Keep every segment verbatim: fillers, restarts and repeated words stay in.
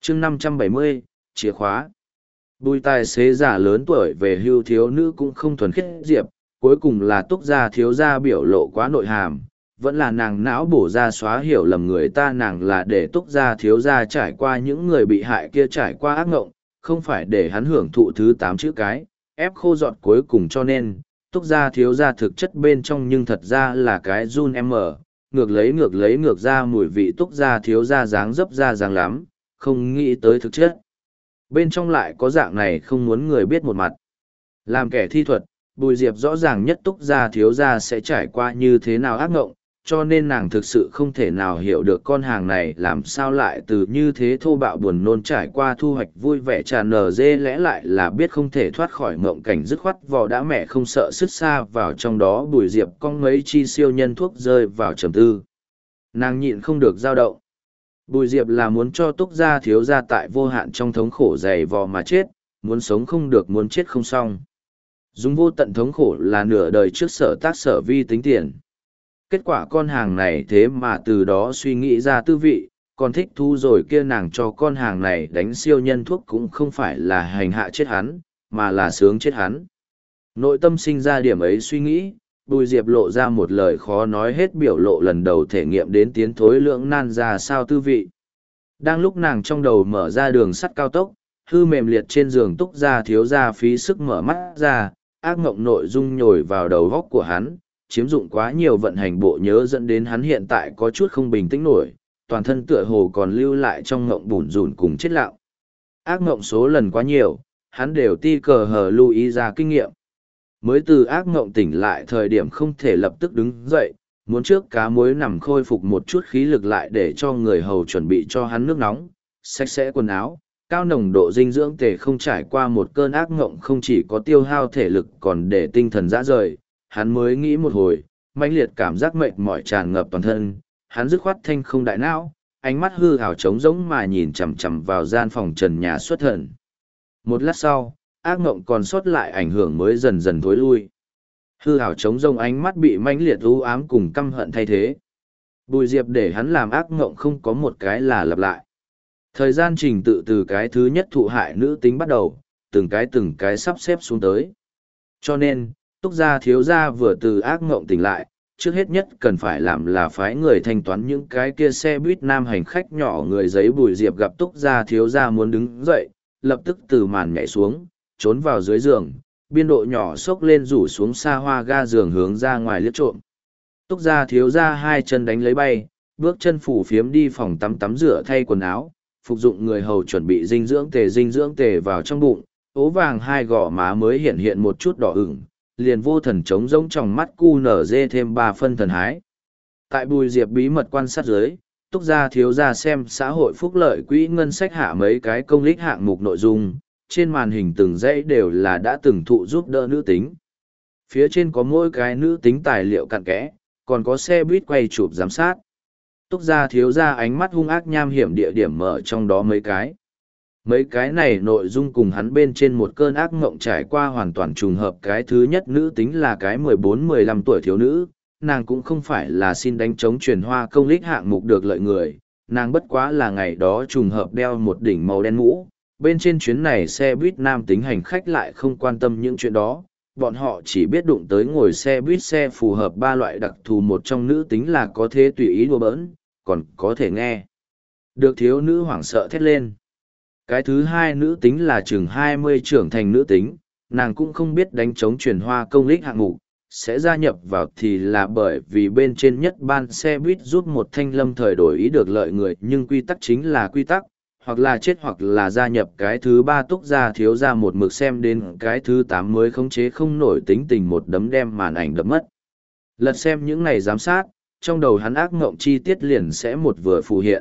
chương năm trăm bảy mươi, chìa khóa. Bùi tài xế già lớn tuổi về hưu thiếu nữ cũng không thuần khiết diệp, cuối cùng là túc gia thiếu gia biểu lộ quá nội hàm, vẫn là nàng não bổ ra xóa hiểu lầm người ta, nàng là để túc gia thiếu gia trải qua những người bị hại kia trải qua ác ngộng, không phải để hắn hưởng thụ thứ tám chữ cái, ép khô giọt cuối cùng, cho nên túc gia thiếu gia thực chất bên trong nhưng thật ra là cái run em mở, ngược lấy ngược lấy ngược ra mùi vị túc gia thiếu gia dáng dấp ra dáng lắm, không nghĩ tới thực chất. Bên trong lại có dạng này không muốn người biết một mặt. Làm kẻ thi thuật, Bùi Diệp rõ ràng nhất túc gia thiếu gia sẽ trải qua như thế nào ác ngộng, cho nên nàng thực sự không thể nào hiểu được con hàng này làm sao lại từ như thế thô bạo buồn nôn trải qua thu hoạch vui vẻ tràn nở dê, lẽ lại là biết không thể thoát khỏi mộng cảnh dứt khoát vò đã mẹ không sợ sứt xa vào trong đó. Bùi Diệp cong mấy chi siêu nhân thuốc rơi vào trầm tư. Nàng nhịn không được dao động. Bùi Diệp là muốn cho túc gia thiếu gia tại vô hạn trong thống khổ dày vò mà chết, muốn sống không được, muốn chết không xong. Dùng vô tận thống khổ là nửa đời trước sở tác sở vi tính tiền. Kết quả con hàng này thế mà từ đó suy nghĩ ra tư vị, còn thích thú rồi kia, nàng cho con hàng này đánh siêu nhân thuốc cũng không phải là hành hạ chết hắn, mà là sướng chết hắn. Nội tâm sinh ra điểm ấy suy nghĩ, Bùi Diệp lộ ra một lời khó nói hết biểu lộ lần đầu thể nghiệm đến tiến thối lưỡng nan ra sao tư vị. Đang lúc nàng trong đầu mở ra đường sắt cao tốc, hư mềm liệt trên giường túc gia thiếu gia phí sức mở mắt ra, ác mộng nội dung nhồi vào đầu góc của hắn, chiếm dụng quá nhiều vận hành bộ nhớ dẫn đến hắn hiện tại có chút không bình tĩnh nổi, toàn thân tựa hồ còn lưu lại trong ngộng bủn rủn cùng chết lặng. Ác mộng số lần quá nhiều, hắn đều ti cờ hờ lưu ý ra kinh nghiệm. Mới từ ác mộng tỉnh lại thời điểm không thể lập tức đứng dậy, muốn trước cá muối nằm khôi phục một chút khí lực lại để cho người hầu chuẩn bị cho hắn nước nóng, sạch sẽ quần áo, cao nồng độ dinh dưỡng tề không trải qua một cơn ác mộng không chỉ có tiêu hao thể lực còn để tinh thần dã rời, hắn mới nghĩ một hồi, mãnh liệt cảm giác mệt mỏi tràn ngập toàn thân, hắn dứt khoát thanh không đại não, ánh mắt hư hào trống rỗng mà nhìn chằm chằm vào gian phòng trần nhà xuất thần. Một lát sau, ác mộng còn sót lại ảnh hưởng mới dần dần thối lui. Hư hào trống rỗng ánh mắt bị mãnh liệt u ám cùng căm hận thay thế. Bùi Diệp để hắn làm ác mộng không có một cái là lặp lại. Thời gian trình tự từ cái thứ nhất thụ hại nữ tính bắt đầu, từng cái từng cái sắp xếp xuống tới. Cho nên, túc gia thiếu gia vừa từ ác mộng tỉnh lại, trước hết nhất cần phải làm là phái người thanh toán những cái kia xe buýt nam hành khách nhỏ người giấy. Bùi Diệp gặp túc gia thiếu gia muốn đứng dậy, lập tức từ màn nhảy xuống, trốn vào dưới giường, biên độ nhỏ xốc lên rủ xuống xa hoa ga giường hướng ra ngoài liếc trộm. Túc gia thiếu gia hai chân đánh lấy bay, bước chân phủ phiếm đi phòng tắm tắm rửa thay quần áo, phục dụng người hầu chuẩn bị dinh dưỡng tề dinh dưỡng tề vào trong bụng, ố vàng hai gò má mới hiện hiện một chút đỏ ửng, liền vô thần trống rỗng trong mắt cu nở dê thêm ba phân thần hái. Tại Bùi Diệp bí mật quan sát dưới, túc gia thiếu gia xem xã hội phúc lợi quỹ ngân sách hạ mấy cái công lích hạng mục nội dung, trên màn hình từng dãy đều là đã từng thụ giúp đỡ nữ tính. Phía trên có mỗi cái nữ tính tài liệu cặn kẽ, còn có xe buýt quay chụp giám sát. Túc gia thiếu gia ánh mắt hung ác nham hiểm địa điểm mở trong đó mấy cái. Mấy cái này nội dung cùng hắn bên trên một cơn ác mộng trải qua hoàn toàn trùng hợp. Cái thứ nhất nữ tính là cái mười bốn mười lăm tuổi thiếu nữ, nàng cũng không phải là xin đánh chống truyền hoa công lích hạng mục được lợi người, nàng bất quá là ngày đó trùng hợp đeo một đỉnh màu đen mũ. Bên trên chuyến này xe buýt nam tính hành khách lại không quan tâm những chuyện đó, bọn họ chỉ biết đụng tới ngồi xe buýt xe phù hợp ba loại đặc thù, một trong nữ tính là có thể tùy ý đùa bỡn, còn có thể nghe được thiếu nữ hoảng sợ thét lên. Cái thứ hai nữ tính là chừng hai mươi trưởng thành nữ tính, nàng cũng không biết đánh chống truyền hoa công lích hạng mục, sẽ gia nhập vào thì là bởi vì bên trên nhất ban xe buýt giúp một thanh lâm thời đổi ý được lợi người, nhưng quy tắc chính là quy tắc, hoặc là chết hoặc là gia nhập. Cái thứ ba túc gia thiếu gia một mực xem đến cái thứ tám mới khống chế không nổi tính tình, một đấm đem màn ảnh đập mất. Lật xem những này giám sát, trong đầu hắn ác ngộng chi tiết liền sẽ một vừa phù hiện.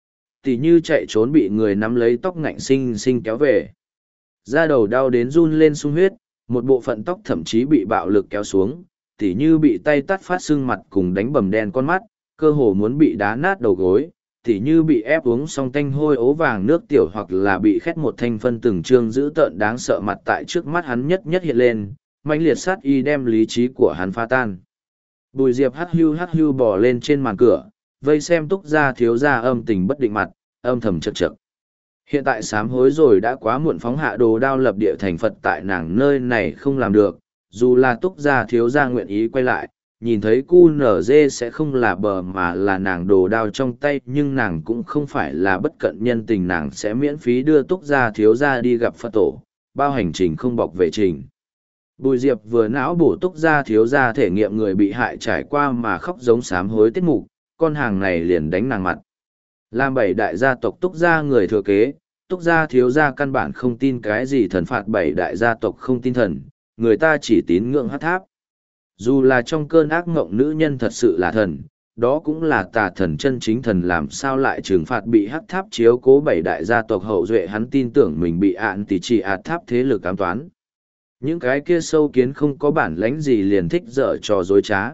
Tỉ như chạy trốn bị người nắm lấy tóc ngạnh sinh sinh kéo về. Da đầu đau đến run lên sung huyết, một bộ phận tóc thậm chí bị bạo lực kéo xuống, tỉ như bị tay tắt phát sưng mặt cùng đánh bầm đen con mắt, cơ hồ muốn bị đá nát đầu gối, tỉ như bị ép uống xong tanh hôi ố vàng nước tiểu, hoặc là bị khét một thanh phân từng trương dữ tợn đáng sợ mặt tại trước mắt hắn nhất nhất hiện lên, mãnh liệt sát y đem lý trí của hắn phá tan. Bùi Diệp hắt hưu hắt hưu bò lên trên màn cửa, vây xem túc gia thiếu gia âm tình bất định mặt, âm thầm chật chật. Hiện tại sám hối rồi đã quá muộn, phóng hạ đồ đao lập địa thành Phật tại nàng nơi này không làm được, dù là túc gia thiếu gia nguyện ý quay lại, nhìn thấy cu nở dê sẽ không là bờ mà là nàng đồ đao trong tay, nhưng nàng cũng không phải là bất cận nhân tình, nàng sẽ miễn phí đưa túc gia thiếu gia đi gặp Phật tổ, bao hành trình không bọc về trình. Bùi Diệp vừa não bổ túc gia thiếu gia thể nghiệm người bị hại trải qua mà khóc giống sám hối tiết mục, con hàng này liền đánh nàng mặt. Làm bảy đại gia tộc túc gia người thừa kế, túc gia thiếu gia căn bản không tin cái gì thần phạt, bảy đại gia tộc không tin thần, người ta chỉ tín ngưỡng hát tháp. Dù là trong cơn ác mộng nữ nhân thật sự là thần, đó cũng là tà thần chân chính, thần làm sao lại trừng phạt bị hắc tháp chiếu cố bảy đại gia tộc hậu duệ, hắn tin tưởng mình bị ạn tỷ chỉ ạt tháp thế lực ám toán. Những cái kia sâu kiến không có bản lãnh gì liền thích dở trò dối trá.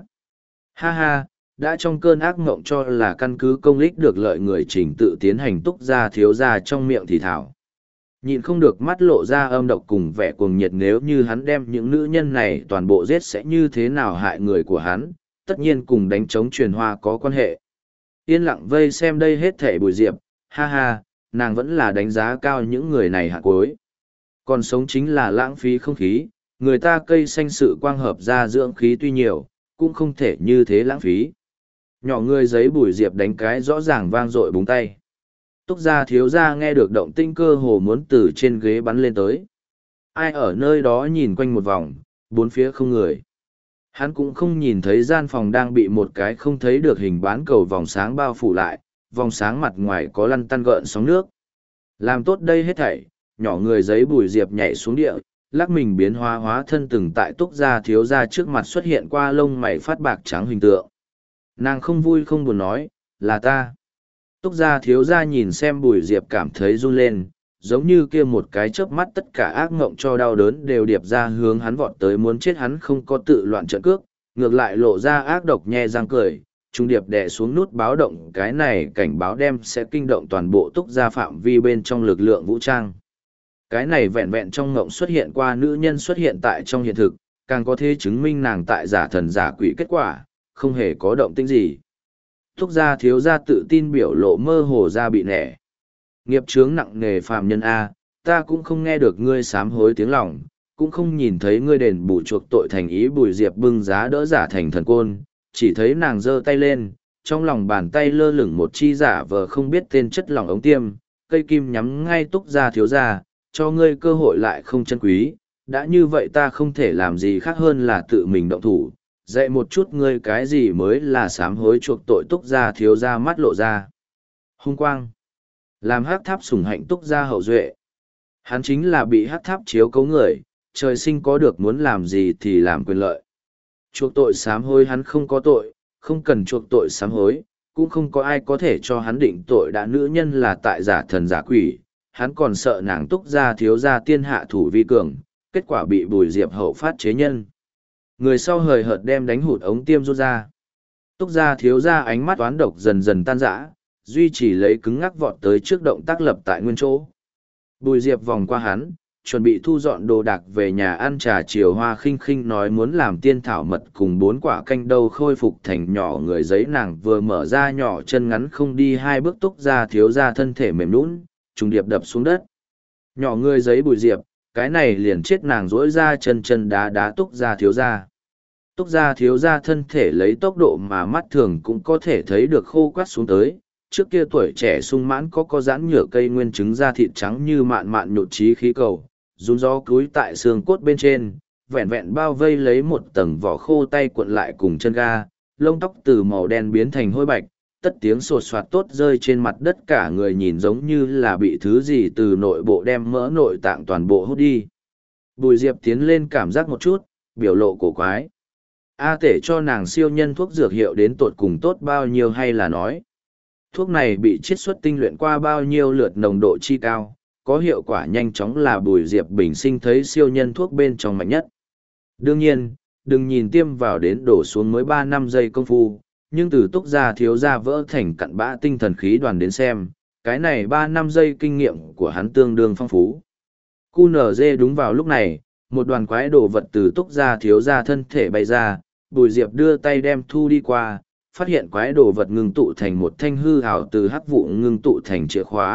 Ha ha, đã trong cơn ác mộng cho là căn cứ công ích được lợi người trình tự tiến hành, túc gia thiếu gia trong miệng thì thảo. Nhịn không được mắt lộ ra âm độc cùng vẻ cuồng nhiệt, nếu như hắn đem những nữ nhân này toàn bộ giết sẽ như thế nào hại người của hắn, tất nhiên cùng đánh trống truyền hoa có quan hệ. Yên lặng vây xem đây hết thảy Bùi Diệp, ha ha, nàng vẫn là đánh giá cao những người này hạ cuối. Còn sống chính là lãng phí không khí, người ta cây xanh sự quang hợp ra dưỡng khí tuy nhiều, cũng không thể như thế lãng phí. Nhỏ người giấy Bùi Diệp đánh cái rõ ràng vang dội búng tay. Túc gia thiếu gia nghe được động tinh cơ hồ muốn từ trên ghế bắn lên tới. Ai ở nơi đó nhìn quanh một vòng, bốn phía không người. Hắn cũng không nhìn thấy gian phòng đang bị một cái không thấy được hình bán cầu vòng sáng bao phủ lại, vòng sáng mặt ngoài có lăn tăn gợn sóng nước. Làm tốt đây hết thảy, nhỏ người giấy Bùi Diệp nhảy xuống địa, lắc mình biến hóa hóa thân từng tại Túc gia thiếu gia trước mặt xuất hiện qua lông mày phát bạc trắng hình tượng. Nàng không vui không buồn nói, là ta. Túc gia thiếu gia nhìn xem Bùi Diệp cảm thấy run lên, giống như kia một cái chớp mắt tất cả ác ngộng cho đau đớn đều điệp ra hướng hắn vọt tới, muốn chết hắn không có tự loạn trận cước, ngược lại lộ ra ác độc nhe răng cười, trung điệp đè xuống nút báo động, cái này cảnh báo đem sẽ kinh động toàn bộ Túc gia phạm vi bên trong lực lượng vũ trang. Cái này vẹn vẹn trong ngộng xuất hiện qua nữ nhân xuất hiện tại trong hiện thực, càng có thể chứng minh nàng tại giả thần giả quỷ kết quả, không hề có động tĩnh gì. Túc gia thiếu gia tự tin biểu lộ mơ hồ ra bị nẻ. Nghiệp chướng nặng nề phàm nhân A, ta cũng không nghe được ngươi sám hối tiếng lòng, cũng không nhìn thấy ngươi đền bù chuộc tội thành ý. Bùi Diệp bưng giá đỡ giả thành thần côn, chỉ thấy nàng giơ tay lên, trong lòng bàn tay lơ lửng một chi giả vờ không biết tên chất lỏng ống tiêm, cây kim nhắm ngay Túc gia thiếu gia, cho ngươi cơ hội lại không chân quý, đã như vậy ta không thể làm gì khác hơn là tự mình động thủ. Dạy một chút ngươi cái gì mới là sám hối chuộc tội. Túc gia thiếu gia mắt lộ ra hung quang, làm hắc tháp sủng hạnh Túc gia hậu duệ. Hắn chính là bị hắc tháp chiếu cấu người, trời sinh có được muốn làm gì thì làm quyền lợi. Chuộc tội sám hối hắn không có tội, không cần chuộc tội sám hối, cũng không có ai có thể cho hắn định tội. Đã nữ nhân là tại giả thần giả quỷ, hắn còn sợ nàng Túc gia thiếu gia tiên hạ thủ vi cường, kết quả bị Bùi Diệp hậu phát chế nhân. Người sau hời hợt đem đánh hụt ống tiêm rút ra. Túc gia thiếu gia ánh mắt toán độc dần dần tan rã, duy trì lấy cứng ngắc vọt tới trước động tác lập tại nguyên chỗ. Bùi Diệp vòng qua hắn, chuẩn bị thu dọn đồ đạc về nhà ăn trà chiều. Hoa khinh khinh nói muốn làm tiên thảo mật cùng bốn quả canh đâu khôi phục thành nhỏ người giấy, nàng vừa mở ra nhỏ chân ngắn không đi hai bước Túc gia thiếu gia thân thể mềm nhũn, trùng điệp đập xuống đất. Nhỏ người giấy Bùi Diệp, cái này liền chết, nàng dỗi ra chân chân đá đá Túc gia thiếu gia. Túc gia thiếu gia thân thể lấy tốc độ mà mắt thường cũng có thể thấy được khô quắt xuống tới, trước kia tuổi trẻ sung mãn có có giãn nhựa cây nguyên trứng da thịt trắng như mạn mạn nhột trí khí cầu, run gió cúi tại xương cốt bên trên, vẹn vẹn bao vây lấy một tầng vỏ khô, tay cuộn lại cùng chân ga, lông tóc từ màu đen biến thành hôi bạch, tất tiếng sột soạt tốt rơi trên mặt đất, cả người nhìn giống như là bị thứ gì từ nội bộ đem mỡ nội tạng toàn bộ hút đi. Bùi Diệp tiến lên cảm giác một chút, biểu lộ cổ quái. A tể cho nàng siêu nhân thuốc dược hiệu đến tột cùng tốt bao nhiêu, hay là nói thuốc này bị chiết xuất tinh luyện qua bao nhiêu lượt, nồng độ chi cao, có hiệu quả nhanh chóng, là Bùi Diệp bình sinh thấy siêu nhân thuốc bên trong mạnh nhất. Đương nhiên, đừng nhìn tiêm vào đến đổ xuống mới ba năm giây công phu, nhưng từ Túc gia thiếu gia vỡ thành cặn bã tinh thần khí đoàn đến xem, cái này ba năm giây kinh nghiệm của hắn tương đương phong phú. Cu nở dê đúng vào lúc này, một đoàn quái đồ vật từ Túc gia thiếu gia thân thể bay ra, Bùi Diệp đưa tay đem thu đi qua, phát hiện quái đồ vật ngưng tụ thành một thanh hư hào từ hắc vụ ngưng tụ thành chìa khóa,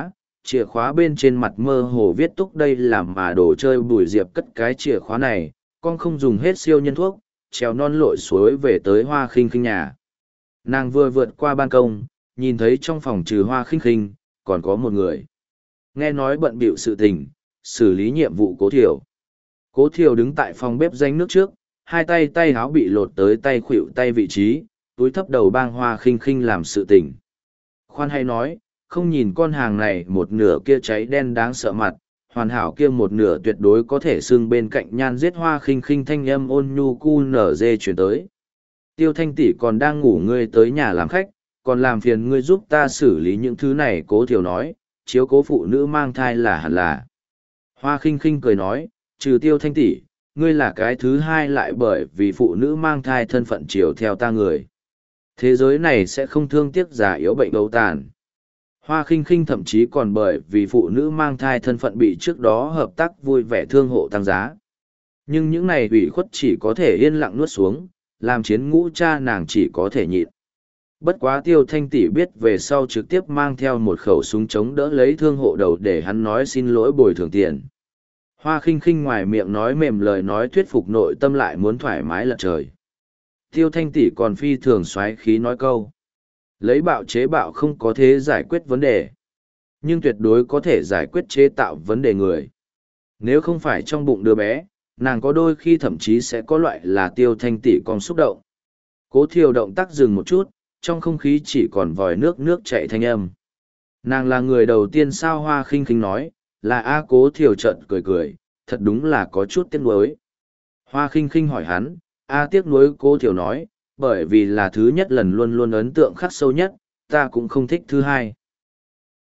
chìa khóa bên trên mặt mơ hồ viết túc đây làm mà đồ chơi Bùi Diệp cất cái chìa khóa này, con không dùng hết siêu nhân thuốc, trèo non lội suối về tới Hoa Khinh Khinh nhà. Nàng vừa vượt qua ban công, nhìn thấy trong phòng trừ Hoa Khinh Khinh, còn có một người. Nghe nói bận bịu sự tình, xử lý nhiệm vụ Cố Thiều. Cố Thiều đứng tại phòng bếp danh nước trước, hai tay tay áo bị lột tới tay khuỵu tay vị trí, túi thấp đầu bang Hoa Khinh Khinh làm sự tình. Khoan hay nói, không nhìn con hàng này một nửa kia cháy đen đáng sợ mặt, hoàn hảo kia một nửa tuyệt đối có thể xưng bên cạnh nhan giết Hoa Khinh Khinh thanh âm ôn nhu cu nở dê chuyển tới. Tiêu Thanh tỷ còn đang ngủ, ngươi tới nhà làm khách, còn làm phiền ngươi giúp ta xử lý những thứ này. Cố Thiều nói, chiếu cố phụ nữ mang thai là hẳn là. Hoa Khinh Khinh cười nói, trừ Tiêu Thanh tỷ, ngươi là cái thứ hai lại bởi vì phụ nữ mang thai thân phận chiều theo ta người. Thế giới này sẽ không thương tiếc già yếu bệnh đấu tàn. Hoa Khinh Khinh thậm chí còn bởi vì phụ nữ mang thai thân phận bị trước đó hợp tác vui vẻ thương hộ tăng giá. Nhưng những này ủy khuất chỉ có thể yên lặng nuốt xuống, làm chiến ngũ cha nàng chỉ có thể nhịn. Bất quá Tiêu Thanh tỷ biết về sau trực tiếp mang theo một khẩu súng chống đỡ lấy thương hộ đầu để hắn nói xin lỗi bồi thường tiền. Hoa Khinh Khinh ngoài miệng nói mềm lời nói thuyết phục, nội tâm lại muốn thoải mái lật trời. Tiêu Thanh tỷ còn phi thường xoáy khí nói câu. Lấy bạo chế bạo không có thế giải quyết vấn đề. Nhưng tuyệt đối có thể giải quyết chế tạo vấn đề người. Nếu không phải trong bụng đứa bé, nàng có đôi khi thậm chí sẽ có loại là Tiêu Thanh tỷ còn xúc động. Cố Thiều động tác dừng một chút, trong không khí chỉ còn vòi nước nước chảy thanh âm. Nàng là người đầu tiên sao? Hoa Khinh Khinh nói, là A. Cố Thiều trận cười cười, thật đúng là có chút tiếc nuối. Hoa Khinh Khinh hỏi hắn, A tiếc nuối? Cố Thiều nói, bởi vì là thứ nhất lần luôn luôn ấn tượng khắc sâu nhất, ta cũng không thích thứ hai.